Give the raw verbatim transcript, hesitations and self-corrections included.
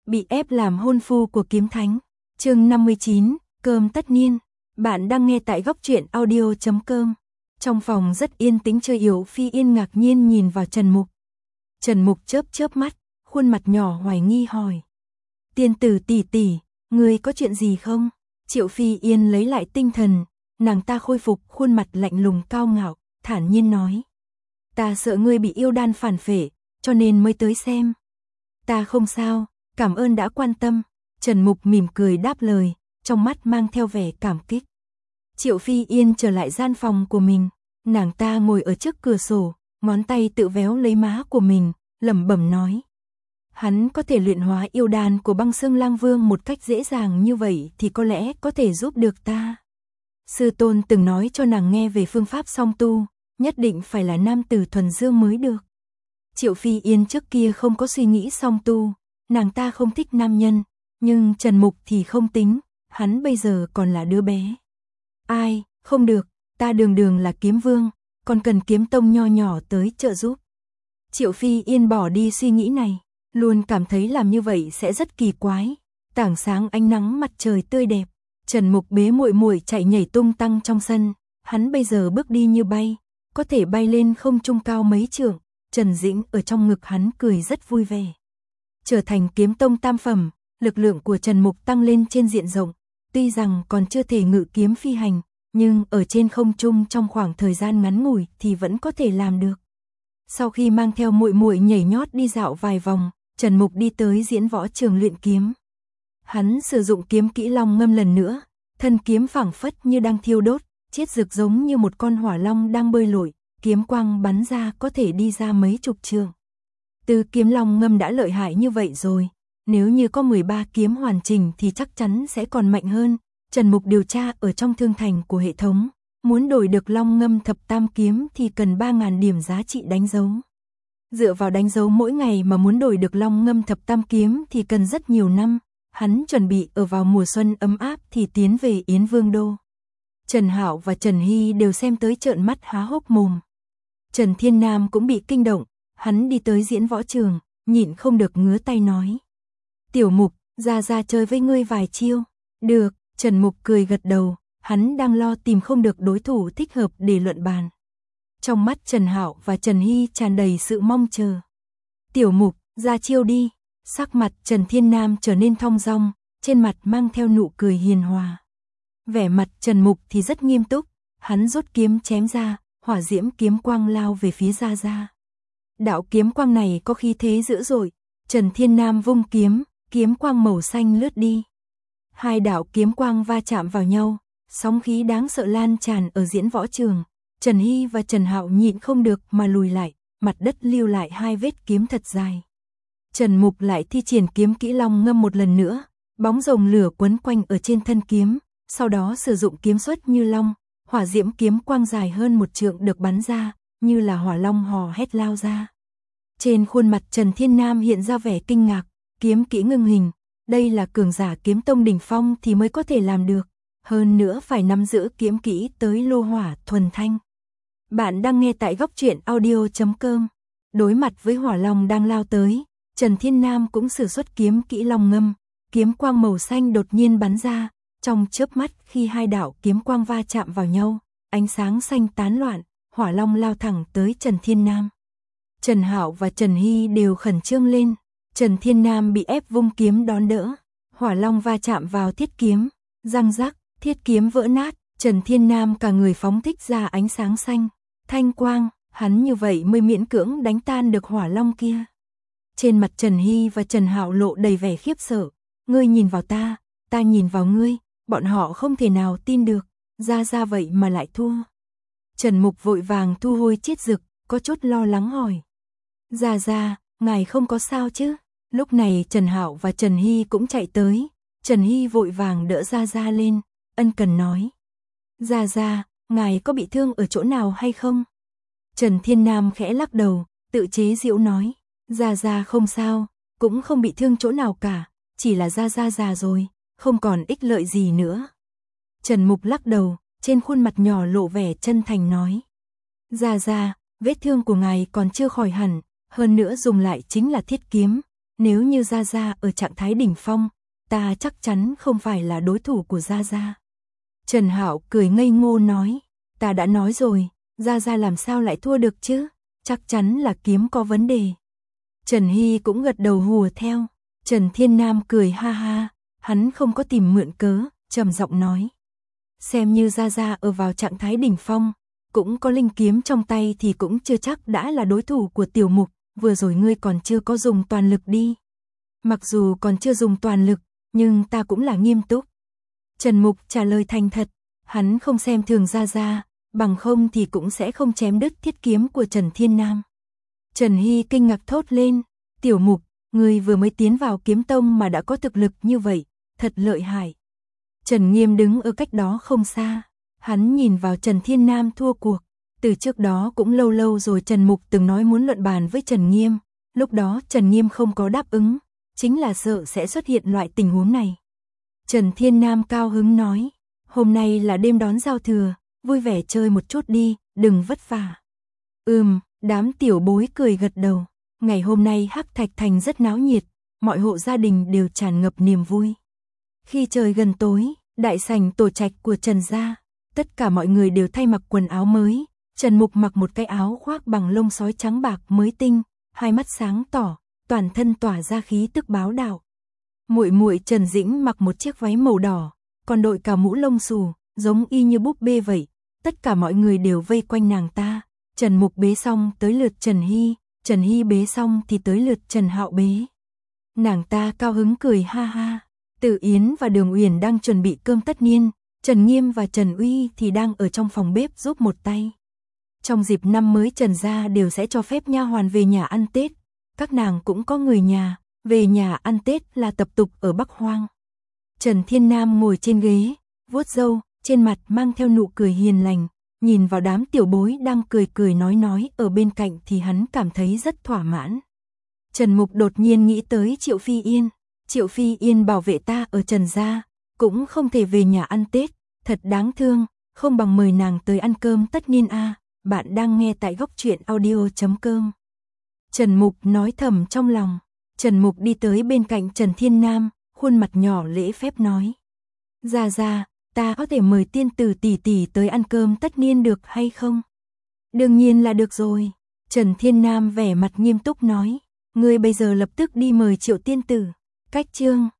Bị ép làm hôn phu của kiếm thánh. Chương năm mươi chín, cơm tất niên. Bạn đang nghe tại góc truyện audio chấm com. Trong phòng rất yên tĩnh, Chơi Yểu Phi Yên ngạc nhiên nhìn vào Trần Mục. Trần Mục chớp chớp mắt, khuôn mặt nhỏ hoài nghi hỏi: "Tiên tử tỷ tỷ, ngươi có chuyện gì không?" Triệu Phi Yên lấy lại tinh thần, nàng ta khôi phục khuôn mặt lạnh lùng cao ngạo, thản nhiên nói: "Ta sợ ngươi bị yêu đan phản phệ, cho nên mới tới xem." "Ta không sao, cảm ơn đã quan tâm." Trần Mục mỉm cười đáp lời, trong mắt mang theo vẻ cảm kích. Triệu Phi Yên trở lại gian phòng của mình, nàng ta ngồi ở trước cửa sổ, ngón tay tự véo lấy má của mình, lẩm bẩm nói: "Hắn có thể luyện hóa yêu đan của Băng Xương Lang Vương một cách dễ dàng như vậy thì có lẽ có thể giúp được ta. Sư tôn từng nói cho nàng nghe về phương pháp song tu, nhất định phải là nam tử thuần dương mới được." Triệu Phi Yên trước kia không có suy nghĩ song tu, nàng ta không thích nam nhân, nhưng Trần Mục thì không tính, hắn bây giờ còn là đứa bé. "Ai, không được, ta đường đường là kiếm vương, còn cần kiếm tông nho nhỏ tới trợ giúp." Triệu Phi Yên bỏ đi suy nghĩ này, luôn cảm thấy làm như vậy sẽ rất kỳ quái. Tảng sáng ánh nắng mặt trời tươi đẹp, Trần Mục bế muội muội chạy nhảy tung tăng trong sân, hắn bây giờ bước đi như bay, có thể bay lên không trung cao mấy trượng. Trần Dĩnh ở trong ngực hắn cười rất vui vẻ. Trở thành kiếm tông tam phẩm, lực lượng của Trần Mục tăng lên trên diện rộng, tuy rằng còn chưa thể ngự kiếm phi hành, nhưng ở trên không trung trong khoảng thời gian ngắn ngủi thì vẫn có thể làm được. Sau khi mang theo muội muội nhảy nhót đi dạo vài vòng, Trần Mục đi tới diễn võ trường luyện kiếm. Hắn sử dụng kiếm kỹ long ngâm lần nữa, thân kiếm phảng phất như đang thiêu đốt, chiết rực giống như một con hỏa long đang bơi lội, kiếm quang bắn ra có thể đi ra mấy chục trượng. Từ kiếm long ngâm đã lợi hại như vậy rồi, nếu như có mười ba kiếm hoàn chỉnh thì chắc chắn sẽ còn mạnh hơn. Trần Mục điều tra ở trong thương thành của hệ thống, muốn đổi được long ngâm thập tam kiếm thì cần ba nghìn điểm giá trị đánh dấu. Dựa vào đánh dấu mỗi ngày mà muốn đổi được long ngâm thập tam kiếm thì cần rất nhiều năm. Hắn chuẩn bị ở vào mùa xuân ấm áp thì tiến về Yến Vương Đô. Trần Hạo và Trần Hy đều xem tới trợn mắt há hốc mồm. Trần Thiên Nam cũng bị kinh động, hắn đi tới diễn võ trường, nhịn không được ngứa tay nói: "Tiểu Mục, ra ra chơi với ngươi vài chiêu." "Được." Trần Mục cười gật đầu, hắn đang lo tìm không được đối thủ thích hợp để luận bàn. Trong mắt Trần Hạo và Trần Hy tràn đầy sự mong chờ. "Tiểu Mục, ra chiêu đi." Sắc mặt Trần Thiên Nam trở nên thong dong, trên mặt mang theo nụ cười hiền hòa. Vẻ mặt Trần Mục thì rất nghiêm túc, hắn rút kiếm chém ra, hỏa diễm kiếm quang lao về phía Gia Gia. Đạo kiếm quang này có khí thế dữ dội, Trần Thiên Nam vung kiếm, kiếm quang màu xanh lướt đi. Hai đạo kiếm quang va chạm vào nhau, sóng khí đáng sợ lan tràn ở diễn võ trường. Trần Hy và Trần Hạo nhịn không được mà lùi lại, mặt đất lưu lại hai vết kiếm thật dài. Trần Mục lại thi triển kiếm kỹ long ngâm một lần nữa, bóng rồng lửa quấn quanh ở trên thân kiếm, sau đó sử dụng kiếm xuất như long, hỏa diễm kiếm quang dài hơn một trượng được bắn ra, như là hỏa long hò hét lao ra. Trên khuôn mặt Trần Thiên Nam hiện ra vẻ kinh ngạc, kiếm kỹ ngưng hình, đây là cường giả kiếm tông đỉnh phong thì mới có thể làm được, hơn nữa phải nắm giữ kiếm kỹ tới lô hỏa thuần thanh. Bạn đang nghe tại góc truyện audio chấm com. Đối mặt với hỏa long đang lao tới, Trần Thiên Nam cũng sử xuất kiếm kỹ long ngâm, kiếm quang màu xanh đột nhiên bắn ra, trong chớp mắt khi hai đạo kiếm quang va chạm vào nhau, ánh sáng xanh tán loạn, hỏa long lao thẳng tới Trần Thiên Nam. Trần Hạo và Trần Hy đều khẩn trương lên, Trần Thiên Nam bị ép vung kiếm đón đỡ, hỏa long va chạm vào thiết kiếm, răng rắc, thiết kiếm vỡ nát, Trần Thiên Nam cả người phóng thích ra ánh sáng xanh, thanh quang, hắn như vậy mới miễn cưỡng đánh tan được hỏa long kia. Trên mặt Trần Hy và Trần Hạo lộ đầy vẻ khiếp sợ, ngươi nhìn vào ta, ta nhìn vào ngươi, bọn họ không thể nào tin được, ra ra vậy mà lại thua. Trần Mục vội vàng thu hồi chiết dực, có chút lo lắng hỏi: "Ra ra, ngài không có sao chứ?" Lúc này Trần Hạo và Trần Hy cũng chạy tới, Trần Hy vội vàng đỡ Ra Ra lên, ân cần nói: "Ra Ra, ngài có bị thương ở chỗ nào hay không?" Trần Thiên Nam khẽ lắc đầu, tự chế giễu nói: "Ra Ra không sao, cũng không bị thương chỗ nào cả, chỉ là Ra Ra già rồi, không còn ích lợi gì nữa." Trần Mục lắc đầu, trên khuôn mặt nhỏ lộ vẻ chân thành nói: "Ra Ra, vết thương của ngài còn chưa khỏi hẳn, hơn nữa dùng lại chính là thiết kiếm, nếu như Gia Gia ở trạng thái đỉnh phong, ta chắc chắn không phải là đối thủ của Gia Gia. Trần Hạo cười ngây ngô nói, ta đã nói rồi, Gia Gia làm sao lại thua được chứ, chắc chắn là kiếm có vấn đề. Trần Hy cũng gật đầu hùa theo. Trần Thiên Nam cười ha ha, hắn không có tìm mượn cớ, trầm giọng nói. Xem như Gia Gia ở vào trạng thái đỉnh phong, cũng có linh kiếm trong tay thì cũng chưa chắc đã là đối thủ của Tiểu Mục, vừa rồi ngươi còn chưa có dùng toàn lực đi. Mặc dù còn chưa dùng toàn lực, nhưng ta cũng là nghiêm túc. Trần Mục trả lời thành thật, hắn không xem thường Gia Gia, bằng không thì cũng sẽ không chém đứt thiết kiếm của Trần Thiên Nam. Trần Hy kinh ngạc thốt lên, Tiểu Mục, ngươi vừa mới tiến vào kiếm tông mà đã có thực lực như vậy, thật lợi hại. Trần Nghiêm đứng ở cách đó không xa, hắn nhìn vào Trần Thiên Nam thua cuộc. Từ trước đó cũng lâu lâu rồi Trần Mục từng nói muốn luận bàn với Trần Nghiêm, lúc đó Trần Nghiêm không có đáp ứng, chính là sợ sẽ xuất hiện loại tình huống này. Trần Thiên Nam cao hứng nói, hôm nay là đêm đón giao thừa, vui vẻ chơi một chút đi, đừng vất vả. Ừm, đám tiểu bối cười gật đầu, ngày hôm nay Hắc Thạch Thành rất náo nhiệt, mọi hộ gia đình đều tràn ngập niềm vui. Khi trời gần tối, đại sảnh tổ trạch của Trần gia, tất cả mọi người đều thay mặc quần áo mới. Trần Mục mặc một cái áo khoác bằng lông sói trắng bạc mới tinh, hai mắt sáng tỏ, toàn thân tỏa ra khí tức bá đạo. Muội muội Trần Dĩnh mặc một chiếc váy màu đỏ, còn đội cả mũ lông xù, giống y như búp bê vậy. Tất cả mọi người đều vây quanh nàng ta. Trần Mục bế xong tới lượt Trần Hy, Trần Hy bế xong thì tới lượt Trần Hạo bế. Nàng ta cao hứng cười ha ha. Từ Yến và Đường Uyển đang chuẩn bị cơm tất niên, Trần Nghiêm và Trần Uy thì đang ở trong phòng bếp giúp một tay. Trong dịp năm mới Trần gia đều sẽ cho phép nha hoàn về nhà ăn Tết, các nàng cũng có người nhà, về nhà ăn Tết là tập tục ở Bắc Hoang. Trần Thiên Nam ngồi trên ghế, vuốt râu, trên mặt mang theo nụ cười hiền lành, nhìn vào đám tiểu bối đang cười cười nói nói ở bên cạnh thì hắn cảm thấy rất thỏa mãn. Trần Mục đột nhiên nghĩ tới Triệu Phi Yên, Triệu Phi Yên bảo vệ ta ở Trần gia, cũng không thể về nhà ăn Tết, thật đáng thương, không bằng mời nàng tới ăn cơm tất niên a. Bạn đang nghe tại góc truyện audio chấm com. Trần Mục nói thầm trong lòng. Trần Mục đi tới bên cạnh Trần Thiên Nam, khuôn mặt nhỏ lễ phép nói. Gia Gia, ta có thể mời tiên tử tỷ tỷ tới ăn cơm tất niên được hay không? Đương nhiên là được rồi. Trần Thiên Nam vẻ mặt nghiêm túc nói. Ngươi bây giờ lập tức đi mời Triệu tiên tử. Cách chương.